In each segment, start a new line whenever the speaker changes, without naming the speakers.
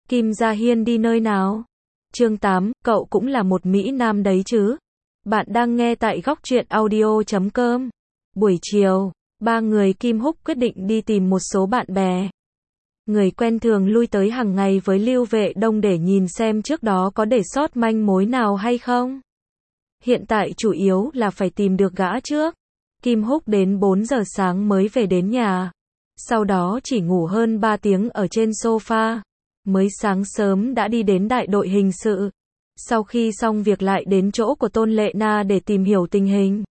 Kim Gia Hiên đi nơi nào? Chương 8, cậu cũng là một Mỹ Nam đấy chứ? Bạn đang nghe tại góc truyện audio.com. Buổi chiều, ba người Kim Húc quyết định đi tìm một số bạn bè. Người quen thường lui tới hàng ngày với Lưu Vệ Đông để nhìn xem trước đó có để sót manh mối nào hay không. Hiện tại chủ yếu là phải tìm được gã trước. Kim Húc đến 4 giờ sáng mới về đến nhà. Sau đó chỉ ngủ hơn 3 tiếng ở trên sofa. Mới sáng sớm đã đi đến đại đội hình sự. Sau khi xong việc lại đến chỗ của Tôn Lệ Na để tìm hiểu tình hình.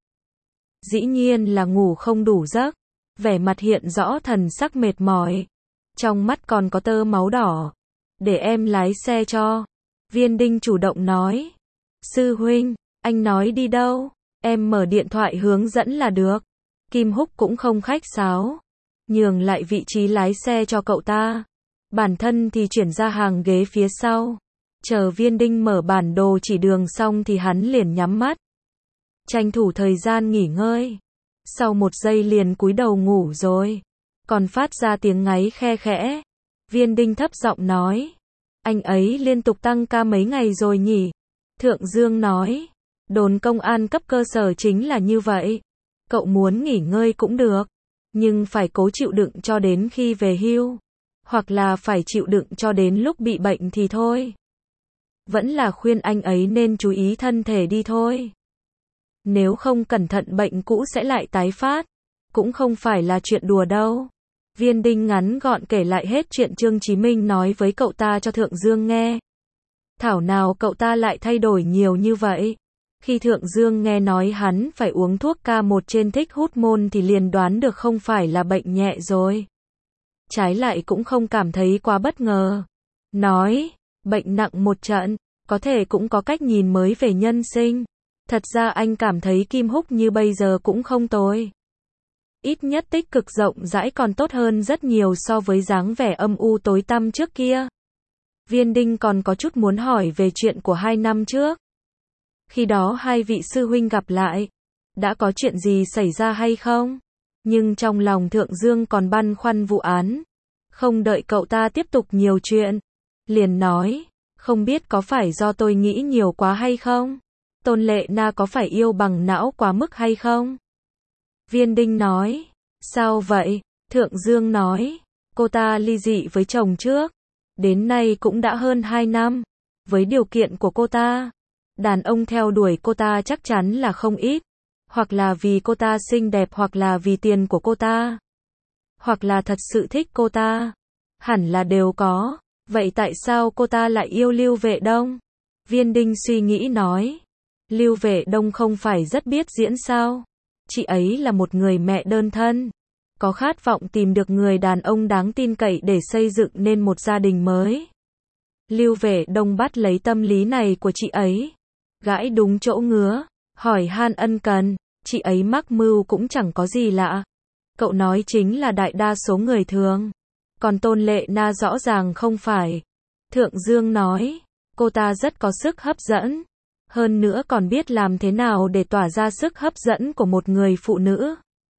Dĩ nhiên là ngủ không đủ giấc. Vẻ mặt hiện rõ thần sắc mệt mỏi. Trong mắt còn có tơ máu đỏ. Để em lái xe cho. Viên Đinh chủ động nói. Sư huynh, anh nói đi đâu? Em mở điện thoại hướng dẫn là được. Kim Húc cũng không khách sáo. Nhường lại vị trí lái xe cho cậu ta. Bản thân thì chuyển ra hàng ghế phía sau. Chờ Viên Đinh mở bản đồ chỉ đường xong thì hắn liền nhắm mắt. Tranh thủ thời gian nghỉ ngơi. Sau 1 giây liền cúi đầu ngủ rồi. Còn phát ra tiếng ngáy khe khẽ. Viên Đinh thấp giọng nói. Anh ấy liên tục tăng ca mấy ngày rồi nhỉ? Thượng Dương nói. Đồn công an cấp cơ sở chính là như vậy. Cậu muốn nghỉ ngơi cũng được. Nhưng phải cố chịu đựng cho đến khi về hưu. Hoặc là phải chịu đựng cho đến lúc bị bệnh thì thôi. Vẫn là khuyên anh ấy nên chú ý thân thể đi thôi. Nếu không cẩn thận bệnh cũ sẽ lại tái phát. Cũng không phải là chuyện đùa đâu. Viên Đinh ngắn gọn kể lại hết chuyện Trương Chí Minh nói với cậu ta cho Thượng Dương nghe. Thảo nào cậu ta lại thay đổi nhiều như vậy. Khi Thượng Dương nghe nói hắn phải uống thuốc K1 trên thích hút môn thì liền đoán được không phải là bệnh nhẹ rồi. Trái lại cũng không cảm thấy quá bất ngờ. Nói, bệnh nặng một trận, có thể cũng có cách nhìn mới về nhân sinh. Thật ra anh cảm thấy Kim Húc như bây giờ cũng không tồi. Ít nhất tích cực rộng rãi còn tốt hơn rất nhiều so với dáng vẻ âm u tối tăm trước kia. Viên Đinh còn có chút muốn hỏi về chuyện của 2 năm trước. Khi đó hai vị sư huynh gặp lại. Đã có chuyện gì xảy ra hay không? Nhưng trong lòng Thượng Dương còn băn khoăn vụ án. Không đợi cậu ta tiếp tục nhiều chuyện. Liền nói, không biết có phải do tôi nghĩ nhiều quá hay không? Tôn Lệ Na có phải yêu bằng não quá mức hay không? Viên Đinh nói, sao vậy? Thượng Dương nói, cô ta ly dị với chồng trước. Đến nay cũng đã hơn 2 năm. Với điều kiện của cô ta, đàn ông theo đuổi cô ta chắc chắn là không ít. Hoặc là vì cô ta xinh đẹp hoặc là vì tiền của cô ta. Hoặc là thật sự thích cô ta. Hẳn là đều có. Vậy tại sao cô ta lại yêu Lưu Vệ Đông? Viên Đinh suy nghĩ nói. Lưu Vệ Đông không phải rất biết diễn sao? Chị ấy là một người mẹ đơn thân. Có khát vọng tìm được người đàn ông đáng tin cậy để xây dựng nên một gia đình mới. Lưu Vệ Đông bắt lấy tâm lý này của chị ấy. Gãi đúng chỗ ngứa. Hỏi han ân cần. Chị ấy mắc mưu cũng chẳng có gì lạ. Cậu nói chính là đại đa số người thường. Còn Tôn Lệ Na rõ ràng không phải. Thượng Dương nói. Cô ta rất có sức hấp dẫn. Hơn nữa còn biết làm thế nào để tỏa ra sức hấp dẫn của một người phụ nữ.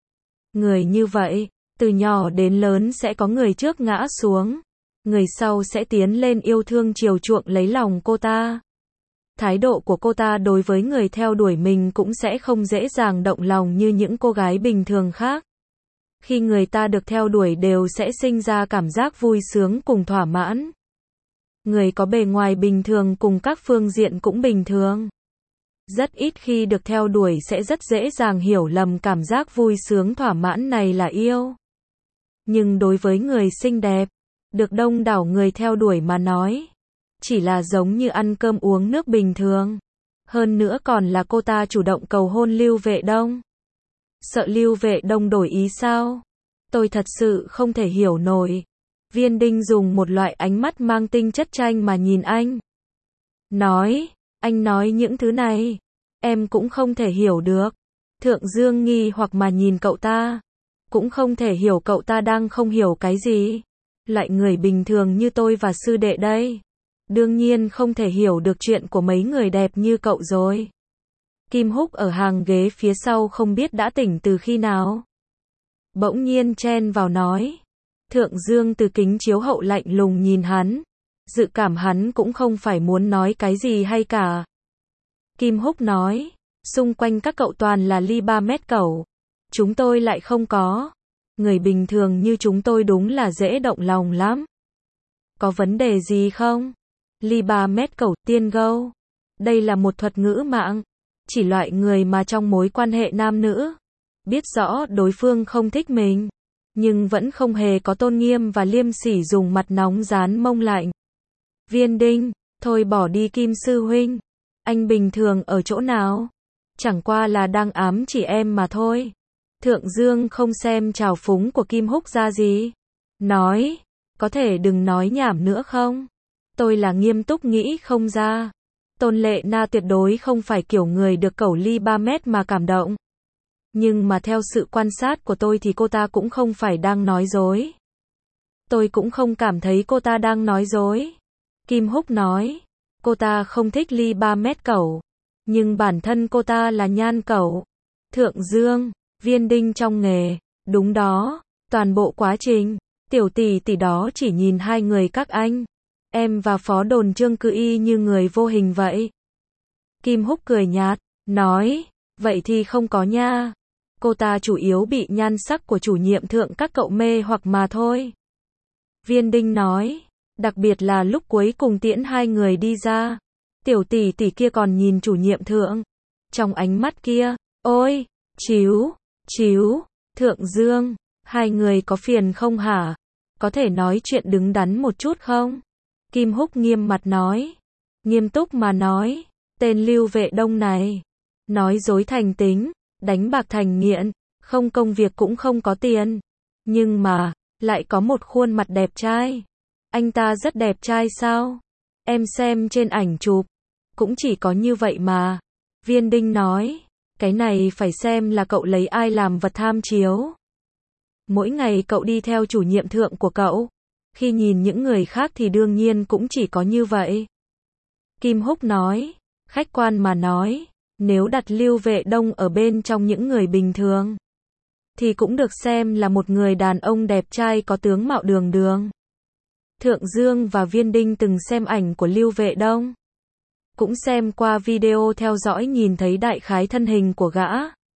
Người như vậy, từ nhỏ đến lớn sẽ có người trước ngã xuống. Người sau sẽ tiến lên yêu thương chiều chuộng lấy lòng cô ta. Thái độ của cô ta đối với người theo đuổi mình cũng sẽ không dễ dàng động lòng như những cô gái bình thường khác. Khi người ta được theo đuổi đều sẽ sinh ra cảm giác vui sướng cùng thỏa mãn. Người có bề ngoài bình thường cùng các phương diện cũng bình thường. Rất ít khi được theo đuổi sẽ rất dễ dàng hiểu lầm cảm giác vui sướng thỏa mãn này là yêu. Nhưng đối với người xinh đẹp, được đông đảo người theo đuổi mà nói, chỉ là giống như ăn cơm uống nước bình thường. Hơn nữa còn là cô ta chủ động cầu hôn Lưu Vệ Đông. Sợ Lưu Vệ Đông đổi ý sao? Tôi thật sự không thể hiểu nổi. Viên Đinh dùng một loại ánh mắt mang tinh chất tranh mà nhìn anh. Nói, anh nói những thứ này, em cũng không thể hiểu được. Thượng Dương nghi hoặc mà nhìn cậu ta. Cũng không thể hiểu cậu ta đang không hiểu cái gì. Loại người bình thường như tôi và sư đệ đây. Đương nhiên không thể hiểu được chuyện của mấy người đẹp như cậu rồi. Kim Húc ở hàng ghế phía sau không biết đã tỉnh từ khi nào. Bỗng nhiên chen vào nói. Thượng Dương từ kính chiếu hậu lạnh lùng nhìn hắn. dự cảm hắn cũng không phải muốn nói cái gì hay cả. Kim Húc nói, xung quanh các cậu toàn là ly 3 mét cẩu. Chúng tôi lại không có. Người bình thường như chúng tôi đúng là dễ động lòng lắm. Có vấn đề gì không? Ly 3 mét cẩu, tiên gâu. Đây là một thuật ngữ mạng. Chỉ loại người mà trong mối quan hệ nam nữ. Biết rõ đối phương không thích mình. Nhưng vẫn không hề có tôn nghiêm và liêm sỉ dùng mặt nóng dán mông lạnh. Viên Đinh, thôi bỏ đi Kim sư huynh. Anh bình thường ở chỗ nào? Chẳng qua là đang ám chỉ em mà thôi. Thượng Dương không xem trào phúng của Kim Húc ra gì. Nói, có thể đừng nói nhảm nữa không? Tôi là nghiêm túc nghĩ không ra. Tôn Lệ Na tuyệt đối không phải kiểu người được cẩu ly 3 mét mà cảm động. Nhưng mà theo sự quan sát của tôi thì cô ta cũng không phải đang nói dối. Tôi cũng không cảm thấy cô ta đang nói dối. Kim Húc nói, cô ta không thích ly 3 mét cẩu. Nhưng bản thân cô ta là nhan cẩu. Thượng Dương, Viên Đinh trong nghề, đúng đó, toàn bộ quá trình, tiểu tỷ tỷ đó chỉ nhìn hai người các anh. Em và phó đồn Trương cứ y như người vô hình vậy. Kim Húc cười nhạt, nói, vậy thì không có nha. Cô ta chủ yếu bị nhan sắc của chủ nhiệm thượng các cậu mê hoặc mà thôi. Viên Đinh nói, đặc biệt là lúc cuối cùng tiễn hai người đi ra. Tiểu tỷ tỷ kia còn nhìn chủ nhiệm thượng. Trong ánh mắt kia, ôi, chíu, Thượng Dương, hai người có phiền không hả? Có thể nói chuyện đứng đắn một chút không? Kim Húc nghiêm mặt nói. Nghiêm túc mà nói, tên Lưu Vệ Đông này. Nói dối thành tính, đánh bạc thành nghiện, không công việc cũng không có tiền. Nhưng mà, lại có một khuôn mặt đẹp trai. Anh ta rất đẹp trai sao? Em xem trên ảnh chụp, cũng chỉ có như vậy mà. Viên Đinh nói, cái này phải xem là cậu lấy ai làm vật tham chiếu. Mỗi ngày cậu đi theo chủ nhiệm thượng của cậu. Khi nhìn những người khác thì đương nhiên cũng chỉ có như vậy. Kim Húc nói, khách quan mà nói, nếu đặt Lưu Vệ Đông ở bên trong những người bình thường, thì cũng được xem là một người đàn ông đẹp trai có tướng mạo đường đường. Thượng Dương và Viên Đinh từng xem ảnh của Lưu Vệ Đông. Cũng xem qua video theo dõi nhìn thấy đại khái thân hình của gã.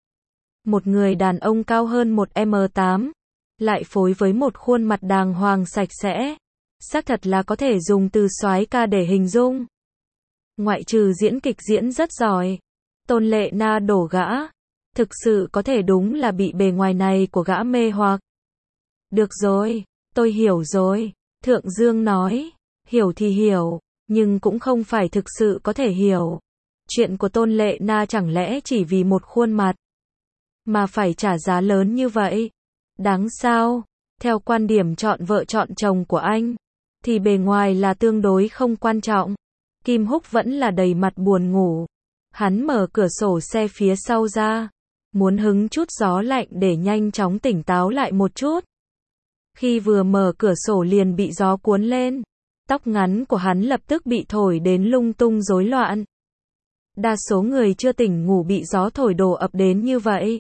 Một người đàn ông cao hơn 1m8, lại phối với một khuôn mặt đàng hoàng sạch sẽ. Xác thật là có thể dùng từ soái ca để hình dung. Ngoại trừ diễn kịch diễn rất giỏi, Tôn Lệ Na đổ gã. Thực sự có thể đúng là bị bề ngoài này của gã mê hoặc. Được rồi, tôi hiểu rồi. Thượng Dương nói, hiểu thì hiểu, nhưng cũng không phải thực sự có thể hiểu. Chuyện của Tôn Lệ Na chẳng lẽ chỉ vì một khuôn mặt mà phải trả giá lớn như vậy? Đáng sao? Theo quan điểm chọn vợ chọn chồng của anh, thì bề ngoài là tương đối không quan trọng. Kim Húc vẫn là đầy mặt buồn ngủ. Hắn mở cửa sổ xe phía sau ra, muốn hứng chút gió lạnh để nhanh chóng tỉnh táo lại một chút. Khi vừa mở cửa sổ liền bị gió cuốn lên. Tóc ngắn của hắn lập tức bị thổi đến lung tung rối loạn. Đa số người chưa tỉnh ngủ bị gió thổi đổ ập đến như vậy.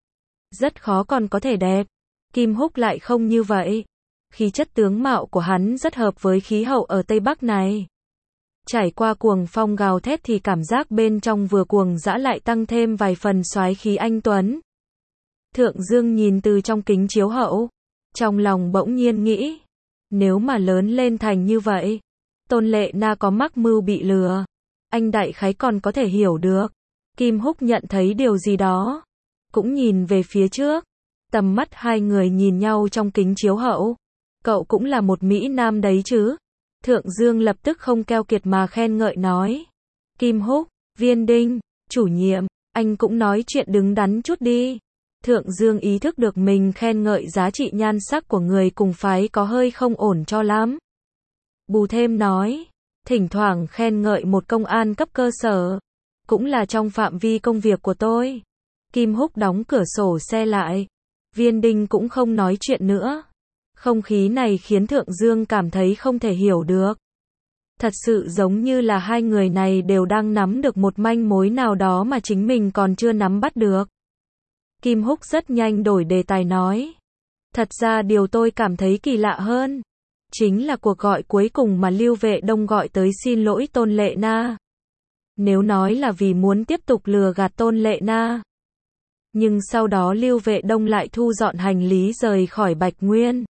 Rất khó còn có thể đẹp. Kim Húc lại không như vậy. Khí chất tướng mạo của hắn rất hợp với khí hậu ở Tây Bắc này. Trải qua cuồng phong gào thét thì cảm giác bên trong vừa cuồng dã lại tăng thêm vài phần soái khí anh tuấn. Thượng Dương nhìn từ trong kính chiếu hậu. Trong lòng bỗng nhiên nghĩ. Nếu mà lớn lên thành như vậy, Tôn Lệ Na có mắc mưu bị lừa, anh đại khái còn có thể hiểu được. Kim Húc nhận thấy điều gì đó, cũng nhìn về phía trước. Tầm mắt hai người nhìn nhau trong kính chiếu hậu. Cậu cũng là một Mỹ Nam đấy chứ? Thượng Dương lập tức không keo kiệt mà khen ngợi nói. Kim Húc, Viên Đinh, chủ nhiệm, anh cũng nói chuyện đứng đắn chút đi. Thượng Dương ý thức được mình khen ngợi giá trị nhan sắc của người cùng phái có hơi không ổn cho lắm. Bù thêm nói, thỉnh thoảng khen ngợi một công an cấp cơ sở, cũng là trong phạm vi công việc của tôi. Kim Húc đóng cửa sổ xe lại. Viên Đinh cũng không nói chuyện nữa. Không khí này khiến Thượng Dương cảm thấy không thể hiểu được. Thật sự giống như là hai người này đều đang nắm được một manh mối nào đó mà chính mình còn chưa nắm bắt được. Kim Húc rất nhanh đổi đề tài nói. Thật ra điều tôi cảm thấy kỳ lạ hơn. chính là cuộc gọi cuối cùng mà Lưu Vệ Đông gọi tới xin lỗi Tôn Lệ Na. Nếu nói là vì muốn tiếp tục lừa gạt Tôn Lệ Na. Nhưng sau đó Lưu Vệ Đông lại thu dọn hành lý rời khỏi Bạch Nguyên.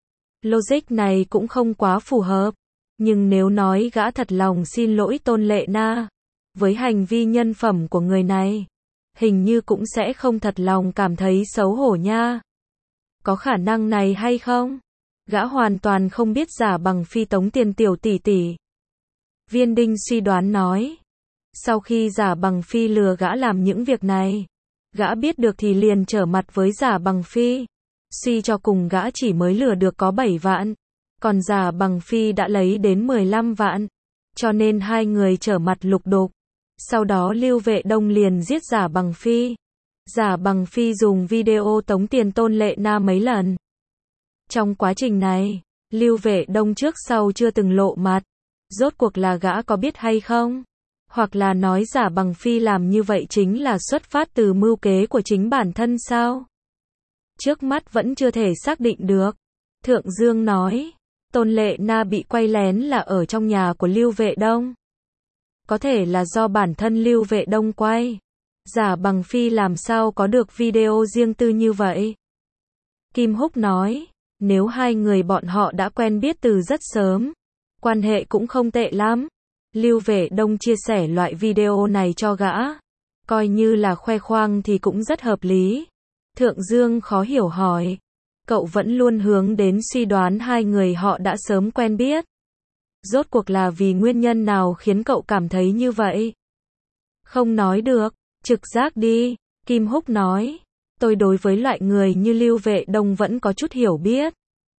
Logic này cũng không quá phù hợp. Nhưng nếu nói gã thật lòng xin lỗi Tôn Lệ Na, với hành vi nhân phẩm của người này, hình như cũng sẽ không thật lòng cảm thấy xấu hổ nha. Có khả năng này hay không? Gã hoàn toàn không biết Giả Bằng Phi tống tiền tiểu tỷ tỷ. Viên Đinh suy đoán nói. Sau khi Giả Bằng Phi lừa gã làm những việc này, gã biết được thì liền trở mặt với Giả Bằng Phi. Suy cho cùng gã chỉ mới lừa được có 7 vạn. Còn Giả Bằng Phi đã lấy đến 15 vạn. Cho nên hai người trở mặt lục đục. Sau đó Lưu Vệ Đông liền giết Giả Bằng Phi. Giả Bằng Phi dùng video tống tiền Tôn Lệ Na mấy lần. Trong quá trình này, Lưu Vệ Đông trước sau chưa từng lộ mặt. Rốt cuộc là gã có biết hay không? Hoặc là nói Giả Bằng Phi làm như vậy chính là xuất phát từ mưu kế của chính bản thân sao? Trước mắt vẫn chưa thể xác định được. Thượng Dương nói, Tôn Lệ Na bị quay lén là ở trong nhà của Lưu Vệ Đông. Có thể là do bản thân Lưu Vệ Đông quay. Giả Bằng Phi làm sao có được video riêng tư như vậy? Kim Húc nói, nếu hai người bọn họ đã quen biết từ rất sớm, quan hệ cũng không tệ lắm. Lưu Vệ Đông chia sẻ loại video này cho gã, coi như là khoe khoang thì cũng rất hợp lý. Thượng Dương khó hiểu hỏi, cậu vẫn luôn hướng đến suy đoán hai người họ đã sớm quen biết. Rốt cuộc là vì nguyên nhân nào khiến cậu cảm thấy như vậy? Không nói được, trực giác đi, Kim Húc nói. Tôi đối với loại người như Lưu Vệ Đông vẫn có chút hiểu biết.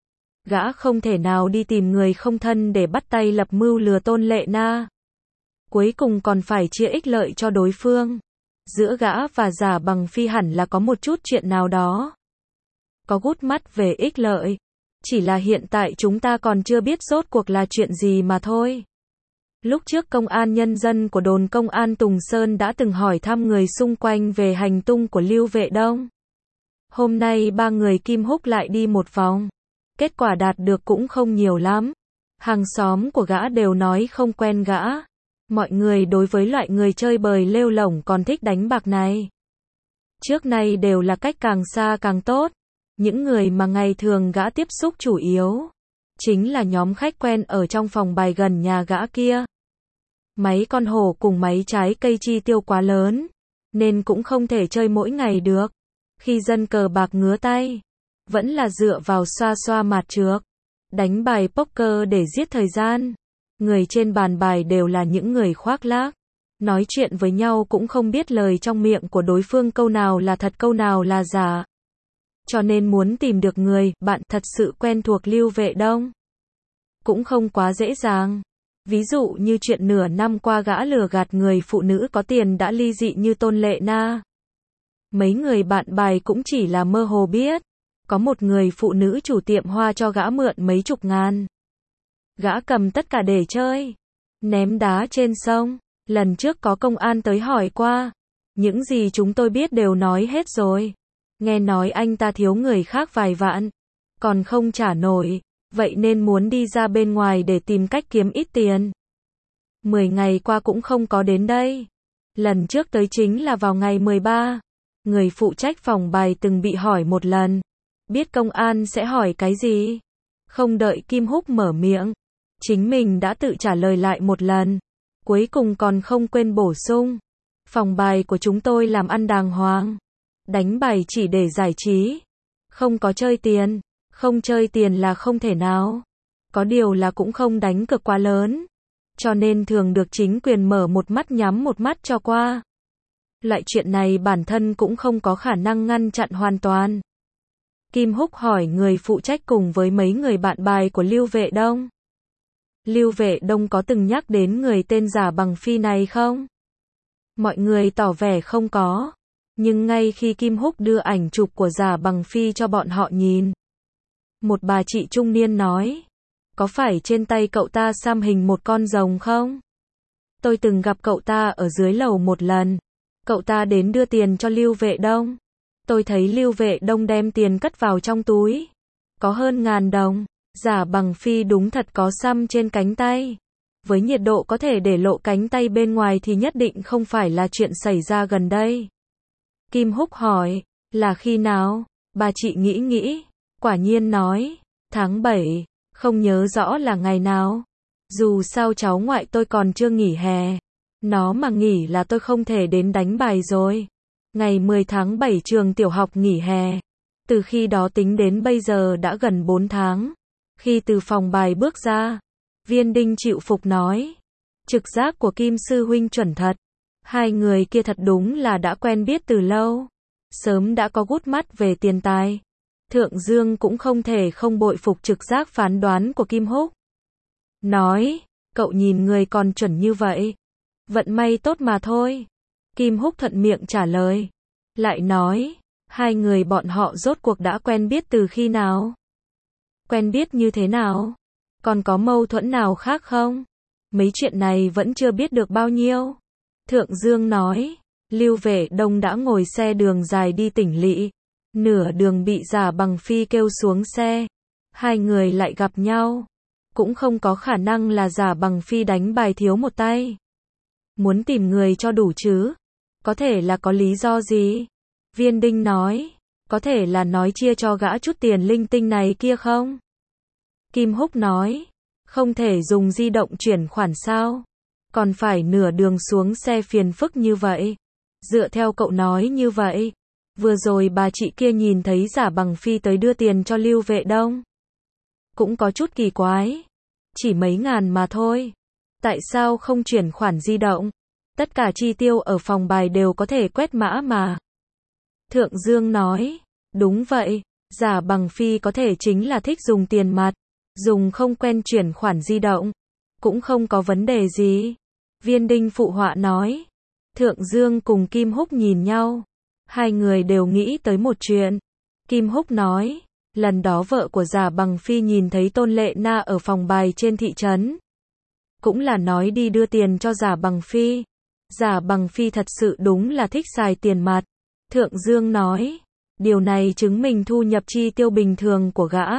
Gã không thể nào đi tìm người không thân để bắt tay lập mưu lừa Tôn Lệ Na. Cuối cùng còn phải chia ích lợi cho đối phương. Giữa gã và Giả Bằng Phi hẳn là có một chút chuyện nào đó. Có gút mắt về ích lợi. Chỉ là hiện tại chúng ta còn chưa biết rốt cuộc là chuyện gì mà thôi. Lúc trước Công an Nhân dân của đồn Công an Tùng Sơn đã từng hỏi thăm người xung quanh về hành tung của Lưu Vệ Đông. Hôm nay ba người Kim Húc lại đi một vòng. Kết quả đạt được cũng không nhiều lắm. Hàng xóm của gã đều nói không quen gã. Mọi người đối với loại người chơi bời lêu lổng còn thích đánh bạc này. Trước nay đều là cách càng xa càng tốt. Những người mà ngày thường gã tiếp xúc chủ yếu chính là nhóm khách quen ở trong phòng bài gần nhà gã kia. Mấy con hổ cùng mấy trái cây chi tiêu quá lớn, nên cũng không thể chơi mỗi ngày được. Khi dân cờ bạc ngứa tay, vẫn là dựa vào xoa xoa mạt trược, đánh bài poker để giết thời gian. Người trên bàn bài đều là những người khoác lác, nói chuyện với nhau cũng không biết lời trong miệng của đối phương câu nào là thật câu nào là giả. Cho nên muốn tìm được người bạn thật sự quen thuộc Lưu Vệ Đông cũng không quá dễ dàng. Ví dụ như chuyện nửa năm qua gã lừa gạt người phụ nữ có tiền đã ly dị như Tôn Lệ Na. Mấy người bạn bài cũng chỉ là mơ hồ biết. Có một người phụ nữ chủ tiệm hoa cho gã mượn mấy chục ngàn. Gã cầm tất cả để chơi. Ném đá trên sông. Lần trước có công an tới hỏi qua. Những gì chúng tôi biết đều nói hết rồi. Nghe nói anh ta thiếu người khác vài vạn. Còn không trả nổi. Vậy nên muốn đi ra bên ngoài để tìm cách kiếm ít tiền. 10 ngày qua cũng không có đến đây. Lần trước tới chính là vào ngày 13. Người phụ trách phòng bài từng bị hỏi một lần. Biết công an sẽ hỏi cái gì? Không đợi Kim Húc mở miệng. Chính mình đã tự trả lời lại một lần. Cuối cùng còn không quên bổ sung. Phòng bài của chúng tôi làm ăn đàng hoàng. Đánh bài chỉ để giải trí. Không có chơi tiền. Không chơi tiền là không thể nào. Có điều là cũng không đánh cược quá lớn. Cho nên thường được chính quyền mở một mắt nhắm một mắt cho qua. Loại chuyện này bản thân cũng không có khả năng ngăn chặn hoàn toàn. Kim Húc hỏi người phụ trách cùng với mấy người bạn bài của Lưu Vệ Đông. Lưu Vệ Đông có từng nhắc đến người tên Giả Bằng Phi này không? Mọi người tỏ vẻ không có. Nhưng ngay khi Kim Húc đưa ảnh chụp của Giả Bằng Phi cho bọn họ nhìn, một bà chị trung niên nói, có phải trên tay cậu ta xăm hình một con rồng không? Tôi từng gặp cậu ta ở dưới lầu một lần. Cậu ta đến đưa tiền cho Lưu Vệ Đông. Tôi thấy Lưu Vệ Đông đem tiền cất vào trong túi. Có hơn 1000 đồng. Giả Bằng Phi đúng thật có xăm trên cánh tay. Với nhiệt độ có thể để lộ cánh tay bên ngoài thì nhất định không phải là chuyện xảy ra gần đây. Kim Húc hỏi, là khi nào? Bà chị nghĩ, quả nhiên nói, tháng 7, không nhớ rõ là ngày nào. Dù sao cháu ngoại tôi còn chưa nghỉ hè. Nó mà nghỉ là tôi không thể đến đánh bài rồi. Ngày 10 tháng 7 trường tiểu học nghỉ hè. Từ khi đó tính đến bây giờ đã gần 4 tháng. Khi từ phòng bài bước ra, Viên Đinh chịu phục nói. Trực giác của Kim sư huynh chuẩn thật. Hai người kia thật đúng là đã quen biết từ lâu. Sớm đã có gút mắt về tiền tài. Thượng Dương cũng không thể không bội phục trực giác phán đoán của Kim Húc. Nói, cậu nhìn người còn chuẩn như vậy. Vận may tốt mà thôi. Kim Húc thuận miệng trả lời. Lại nói, hai người bọn họ rốt cuộc đã quen biết từ khi nào? Quen biết như thế nào? Còn có mâu thuẫn nào khác không? Mấy chuyện này vẫn chưa biết được bao nhiêu. Thượng Dương nói, Lưu Vệ Đông đã ngồi xe đường dài đi tỉnh lỵ. Nửa đường bị Giả Bằng Phi kêu xuống xe. Hai người lại gặp nhau. Cũng không có khả năng là Giả Bằng Phi đánh bài thiếu một tay. Muốn tìm người cho đủ chứ? Có thể là có lý do gì? Viên Đinh nói, có thể là nói chia cho gã chút tiền linh tinh này kia không? Kim Húc nói, không thể dùng di động chuyển khoản sao? Còn phải nửa đường xuống xe phiền phức như vậy. Dựa theo cậu nói như vậy, vừa rồi bà chị kia nhìn thấy Giả Bằng Phi tới đưa tiền cho Lưu Vệ Đông. Cũng có chút kỳ quái. Chỉ mấy ngàn mà thôi. Tại sao không chuyển khoản di động? Tất cả chi tiêu ở phòng bài đều có thể quét mã mà. Thượng Dương nói, đúng vậy, Giả Bằng Phi có thể chính là thích dùng tiền mặt, dùng không quen chuyển khoản di động, cũng không có vấn đề gì. Viên Đinh phụ họa nói. Thượng Dương cùng Kim Húc nhìn nhau. Hai người đều nghĩ tới một chuyện. Kim Húc nói, lần đó vợ của Giả Bằng Phi nhìn thấy Tôn Lệ Na ở phòng bài trên thị trấn. Cũng là nói đi đưa tiền cho Giả Bằng Phi. Giả Bằng Phi thật sự đúng là thích xài tiền mặt. Thượng Dương nói, điều này chứng minh thu nhập chi tiêu bình thường của gã.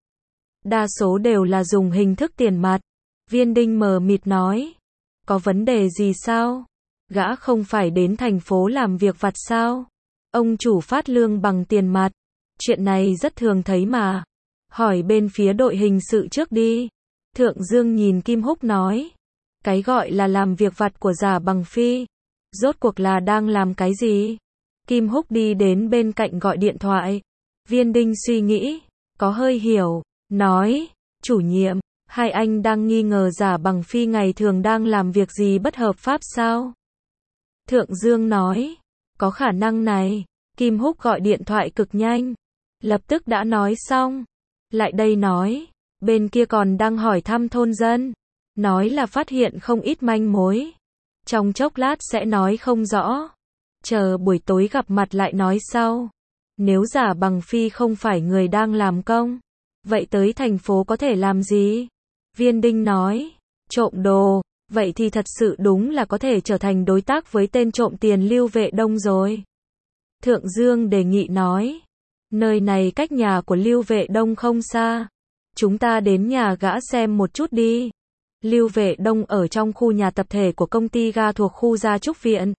Đa số đều là dùng hình thức tiền mặt. Viên Đinh mờ mịt nói, có vấn đề gì sao? Gã không phải đến thành phố làm việc vặt sao? Ông chủ phát lương bằng tiền mặt. Chuyện này rất thường thấy mà. Hỏi bên phía đội hình sự trước đi. Thượng Dương nhìn Kim Húc nói, cái gọi là làm việc vặt của Giả Bằng Phi, rốt cuộc là đang làm cái gì? Kim Húc đi đến bên cạnh gọi điện thoại. Viên Đinh suy nghĩ, có hơi hiểu, nói, chủ nhiệm, hai anh đang nghi ngờ Giả Bằng Phi ngày thường đang làm việc gì bất hợp pháp sao? Thượng Dương nói, có khả năng này. Kim Húc gọi điện thoại cực nhanh, lập tức đã nói xong. Lại đây nói, bên kia còn đang hỏi thăm thôn dân, nói là phát hiện không ít manh mối. Trong chốc lát sẽ nói không rõ. Chờ buổi tối gặp mặt lại nói sau. Nếu Giả Bằng Phi không phải người đang làm công, vậy tới thành phố có thể làm gì? Viên Đinh nói, trộm đồ, vậy thì thật sự đúng là có thể trở thành đối tác với tên trộm tiền Lưu Vệ Đông rồi. Thượng Dương đề nghị nói, nơi này cách nhà của Lưu Vệ Đông không xa. Chúng ta đến nhà gã xem một chút đi. Lưu Vệ Đông ở trong khu nhà tập thể của công ty ga thuộc khu Gia Trúc Viện.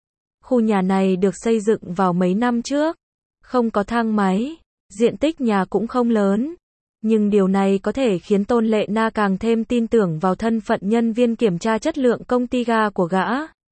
Khu nhà này được xây dựng vào mấy năm trước. Không có thang máy, diện tích nhà cũng không lớn. Nhưng điều này có thể khiến Tôn Lệ Na càng thêm tin tưởng vào thân phận nhân viên kiểm tra chất lượng công ty ga của gã.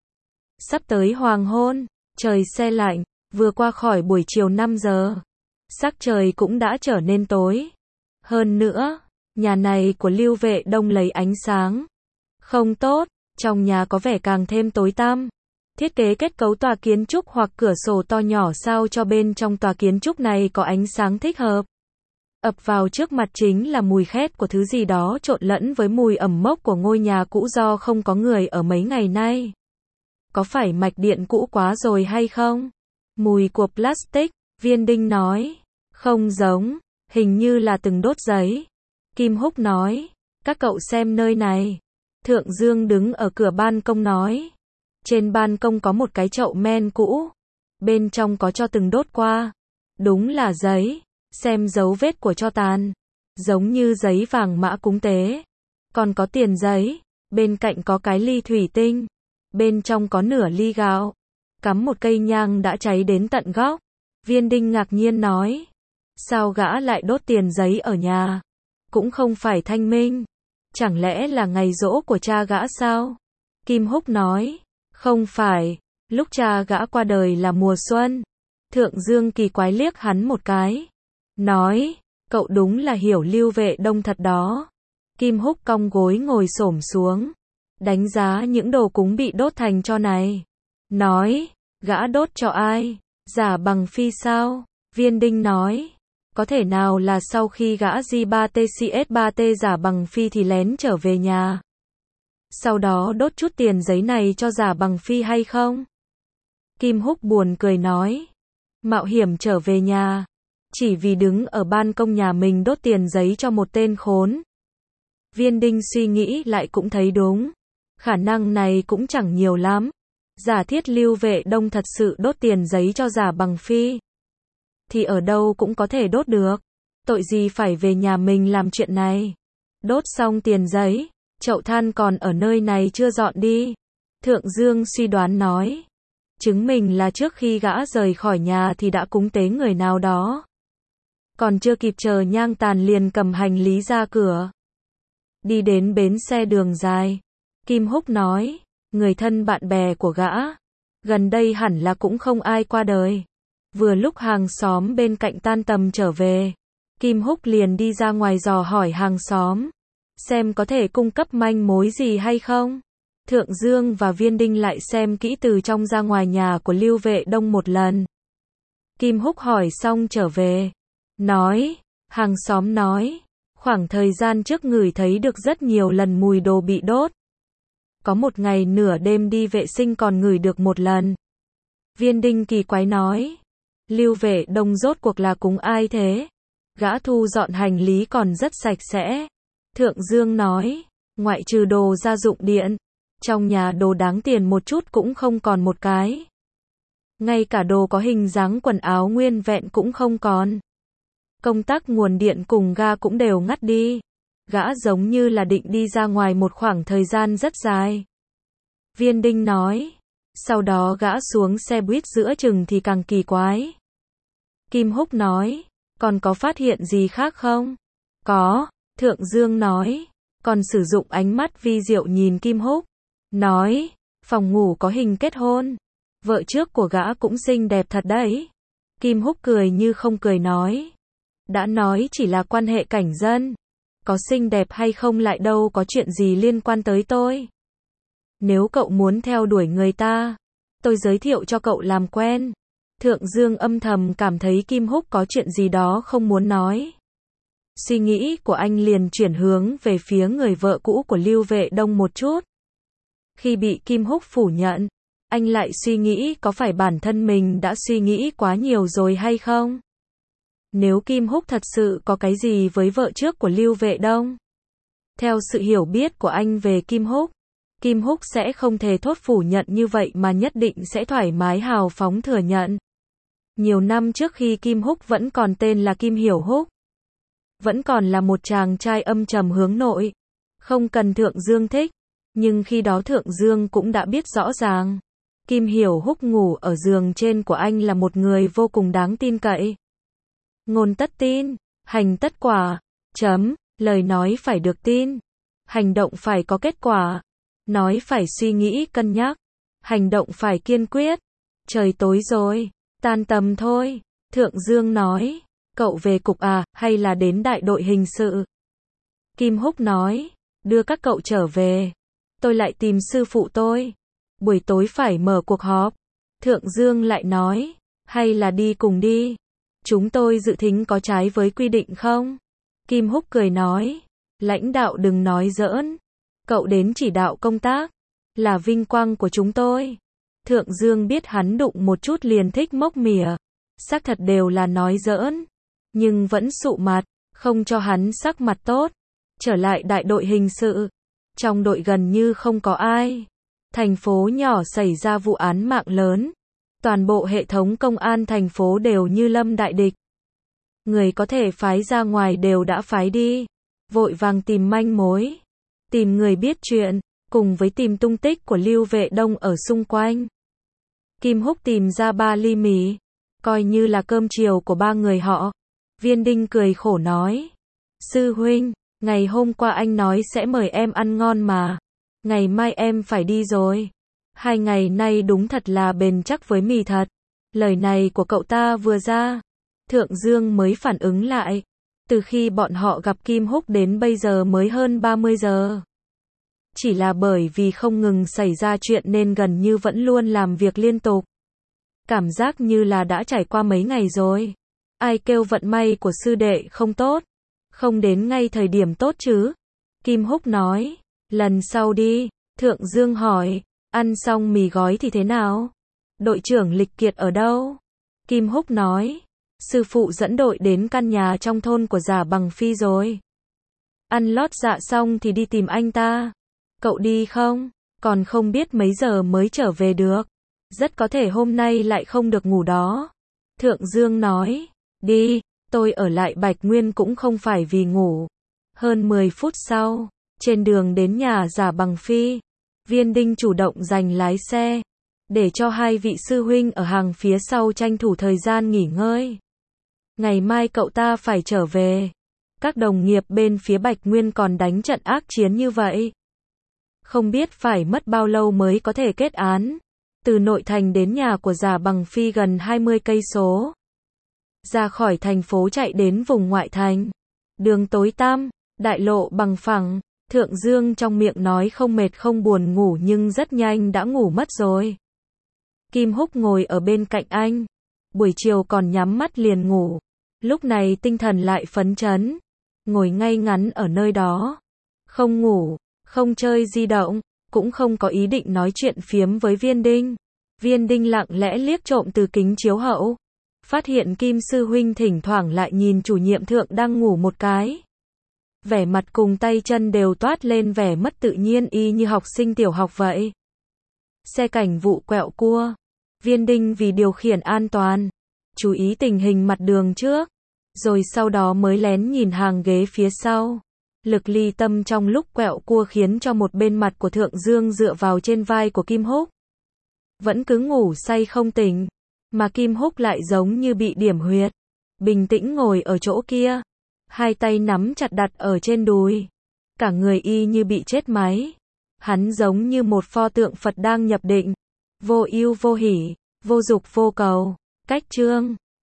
Sắp tới hoàng hôn, trời se lạnh, vừa qua khỏi buổi chiều 5 giờ. Sắc trời cũng đã trở nên tối. Hơn nữa, nhà này của Lưu Vệ Đông lấy ánh sáng không tốt, trong nhà có vẻ càng thêm tối tăm. Thiết kế kết cấu tòa kiến trúc hoặc cửa sổ to nhỏ sao cho bên trong tòa kiến trúc này có ánh sáng thích hợp. Ập vào trước mặt chính là mùi khét của thứ gì đó trộn lẫn với mùi ẩm mốc của ngôi nhà cũ do không có người ở mấy ngày nay. Có phải mạch điện cũ quá rồi hay không? Mùi của plastic, Viên Đinh nói. Không giống, hình như là từng đốt giấy. Kim Húc nói, các cậu xem nơi này. Thượng Dương đứng ở cửa ban công nói. Trên ban công có một cái chậu men cũ. Bên trong có cho từng đốt qua. Đúng là giấy, xem dấu vết của tro tàn. giống như giấy vàng mã cúng tế. Còn có tiền giấy, bên cạnh có cái ly thủy tinh, bên trong có nửa ly gạo, cắm một cây nhang đã cháy đến tận gốc. Viên Đinh ngạc nhiên nói, sao gã lại đốt tiền giấy ở nhà? Cũng không phải thanh minh. Chẳng lẽ là ngày giỗ của cha gã sao? Kim Húc nói, không phải, lúc cha gã qua đời là mùa xuân. Thượng Dương kỳ quái liếc hắn một cái, nói, cậu đúng là hiểu Lưu Vệ Đông thật đó. Kim Húc cong gối ngồi xổm xuống, đánh giá những đồ cúng bị đốt thành tro này. Nói, gã đốt cho ai? Giả Bằng Phi sao? Viên Đinh nói, có thể nào là sau khi gã J3TCS3T Giả Bằng Phi thì lén trở về nhà. Sau đó đốt chút tiền giấy này cho Giả Bằng Phi hay không? Kim Húc buồn cười nói, mạo hiểm trở về nhà, chỉ vì đứng ở ban công nhà mình đốt tiền giấy cho một tên khốn. Viên Đinh suy nghĩ lại cũng thấy đúng. Khả năng này cũng chẳng nhiều lắm. Giả thiết Lưu Vệ Đông thật sự đốt tiền giấy cho Giả Bằng Phi, thì ở đâu cũng có thể đốt được. Tội gì phải về nhà mình làm chuyện này. Đốt xong tiền giấy, chậu than còn ở nơi này chưa dọn đi. Thượng Dương suy đoán nói, chứng minh là trước khi gã rời khỏi nhà thì đã cúng tế người nào đó. Còn chưa kịp chờ nhang tàn liền cầm hành lý ra cửa. Đi đến bến xe đường dài. Kim Húc nói, người thân bạn bè của gã, gần đây hẳn là cũng không ai qua đời. Vừa lúc hàng xóm bên cạnh tan tầm trở về, Kim Húc liền đi ra ngoài dò hỏi hàng xóm, xem có thể cung cấp manh mối gì hay không. Thượng Dương và Viên Đinh lại xem kỹ từ trong ra ngoài nhà của Lưu Vệ Đông một lần. Kim Húc hỏi xong trở về, nói, hàng xóm nói, khoảng thời gian trước ngửi thấy được rất nhiều lần mùi đồ bị đốt. Có một ngày nửa đêm đi vệ sinh còn ngửi được một lần. Viên Đinh kỳ quái nói, Lưu Vệ Đông rốt cuộc là cúng ai thế? Gã thu dọn hành lý còn rất sạch sẽ. Thượng Dương nói, ngoại trừ đồ gia dụng điện, trong nhà đồ đáng tiền một chút cũng không còn một cái. Ngay cả đồ có hình dáng quần áo nguyên vẹn cũng không còn. Công tắc nguồn điện cùng ga cũng đều ngắt đi. Gã giống như là định đi ra ngoài một khoảng thời gian rất dài. Viên Đinh nói, sau đó gã xuống xe buýt giữa chừng thì càng kỳ quái. Kim Húc nói, còn có phát hiện gì khác không? Có, Thượng Dương nói, còn sử dụng ánh mắt vi diệu nhìn Kim Húc. Nói, phòng ngủ có hình kết hôn. Vợ trước của gã cũng xinh đẹp thật đấy. Kim Húc cười như không cười nói, đã nói chỉ là quan hệ cảnh dân. Có xinh đẹp hay không lại đâu có chuyện gì liên quan tới tôi. Nếu cậu muốn theo đuổi người ta, tôi giới thiệu cho cậu làm quen. Thượng Dương âm thầm cảm thấy Kim Húc có chuyện gì đó không muốn nói. Suy nghĩ của anh liền chuyển hướng về phía người vợ cũ của Lưu Vệ Đông một chút. Khi bị Kim Húc phủ nhận, anh lại suy nghĩ có phải bản thân mình đã suy nghĩ quá nhiều rồi hay không? Nếu Kim Húc thật sự có cái gì với vợ trước của Lưu Vệ Đông, theo sự hiểu biết của anh về Kim Húc sẽ không thể thốt phủ nhận như vậy mà nhất định sẽ thoải mái hào phóng thừa nhận. Nhiều năm trước khi Kim Húc vẫn còn tên là Kim Hiểu Húc, vẫn còn là một chàng trai âm trầm hướng nội, không cần Thượng Dương thích, nhưng khi đó Thượng Dương cũng đã biết rõ ràng, Kim Hiểu Húc ngủ ở giường trên của anh là một người vô cùng đáng tin cậy. Ngôn tất tin, hành tất quả, lời nói phải được tin, hành động phải có kết quả, nói phải suy nghĩ cân nhắc, hành động phải kiên quyết. Trời tối rồi, tan tầm thôi. Thượng Dương nói, cậu về cục à, hay là đến đại đội hình sự? Kim Húc nói, đưa các cậu trở về, tôi lại tìm sư phụ tôi. Buổi tối phải mở cuộc họp. Thượng Dương lại nói, hay là đi cùng đi. Chúng tôi dự thính có trái với quy định không? Kim Húc cười nói, lãnh đạo đừng nói giỡn. Cậu đến chỉ đạo công tác, là vinh quang của chúng tôi. Thượng Dương biết hắn đụng một chút liền thích mốc mỉa. Xác thật đều là nói giỡn. Nhưng vẫn sụ mặt, không cho hắn sắc mặt tốt. Trở lại đại đội hình sự. Trong đội gần như không có ai. Thành phố nhỏ xảy ra vụ án mạng lớn. Toàn bộ hệ thống công an thành phố đều như lâm đại địch. Người có thể phái ra ngoài đều đã phái đi. Vội vàng tìm manh mối, tìm người biết chuyện, cùng với tìm tung tích của Lưu Vệ Đông ở xung quanh. Kim Húc tìm ra 3 ly mì, coi như là cơm chiều của 3 người họ. Viên Đinh cười khổ nói, sư huynh, ngày hôm qua anh nói sẽ mời em ăn ngon mà, ngày mai em phải đi rồi. 2 ngày nay đúng thật là bền chắc với mì thật. Lời này của cậu ta vừa ra, Thượng Dương mới phản ứng lại. Từ khi bọn họ gặp Kim Húc đến bây giờ mới hơn 30 giờ. Chỉ là bởi vì không ngừng xảy ra chuyện nên gần như vẫn luôn làm việc liên tục. Cảm giác như là đã trải qua mấy ngày rồi. Ai kêu vận may của sư đệ không tốt, không đến ngay thời điểm tốt chứ. Kim Húc nói, lần sau đi. Thượng Dương hỏi, ăn xong mì gói thì thế nào? Đội trưởng Lịch Kiệt ở đâu? Kim Húc nói, sư phụ dẫn đội đến căn nhà trong thôn của Giả Bằng Phi rồi. Ăn lót dạ xong thì đi tìm anh ta. Cậu đi không? Còn không biết mấy giờ mới trở về được. Rất có thể hôm nay lại không được ngủ đó. Thượng Dương nói, đi, tôi ở lại Bạch Nguyên cũng không phải vì ngủ. Hơn 10 phút sau, trên đường đến nhà Giả Bằng Phi, Viên Đinh chủ động giành lái xe, để cho 2 vị sư huynh ở hàng phía sau tranh thủ thời gian nghỉ ngơi. Ngày mai cậu ta phải trở về. Các đồng nghiệp bên phía Bạch Nguyên còn đánh trận ác chiến như vậy. Không biết phải mất bao lâu mới có thể kết án. Từ nội thành đến nhà của Giả Bằng Phi gần 20 cây số. Ra khỏi thành phố chạy đến vùng ngoại thành. Đường tối tăm, đại lộ bằng phẳng. Thượng Dương trong miệng nói không mệt không buồn ngủ nhưng rất nhanh đã ngủ mất rồi. Kim Húc ngồi ở bên cạnh anh. Buổi chiều còn nhắm mắt liền ngủ. Lúc này tinh thần lại phấn chấn. Ngồi ngay ngắn ở nơi đó. Không ngủ, không chơi di động, cũng không có ý định nói chuyện phiếm với Viên Đinh. Viên Đinh lặng lẽ liếc trộm từ kính chiếu hậu. Phát hiện Kim sư huynh thỉnh thoảng lại nhìn chủ nhiệm Thượng đang ngủ một cái. Vẻ mặt cùng tay chân đều toát lên vẻ mất tự nhiên y như học sinh tiểu học vậy. Xe cảnh vụ quẹo cua. Viên Đinh vì điều khiển an toàn, chú ý tình hình mặt đường trước, rồi sau đó mới lén nhìn hàng ghế phía sau. Lực ly tâm trong lúc quẹo cua khiến cho một bên mặt của Thượng Dương dựa vào trên vai của Kim Húc. Vẫn cứ ngủ say không tỉnh, mà Kim Húc lại giống như bị điểm huyệt. Bình tĩnh ngồi ở chỗ kia, 2 tay nắm chặt đặt ở trên đùi. Cả người y như bị chết máy. Hắn giống như một pho tượng Phật đang nhập định. Vô ưu vô hỉ, vô dục vô cầu. Cách chương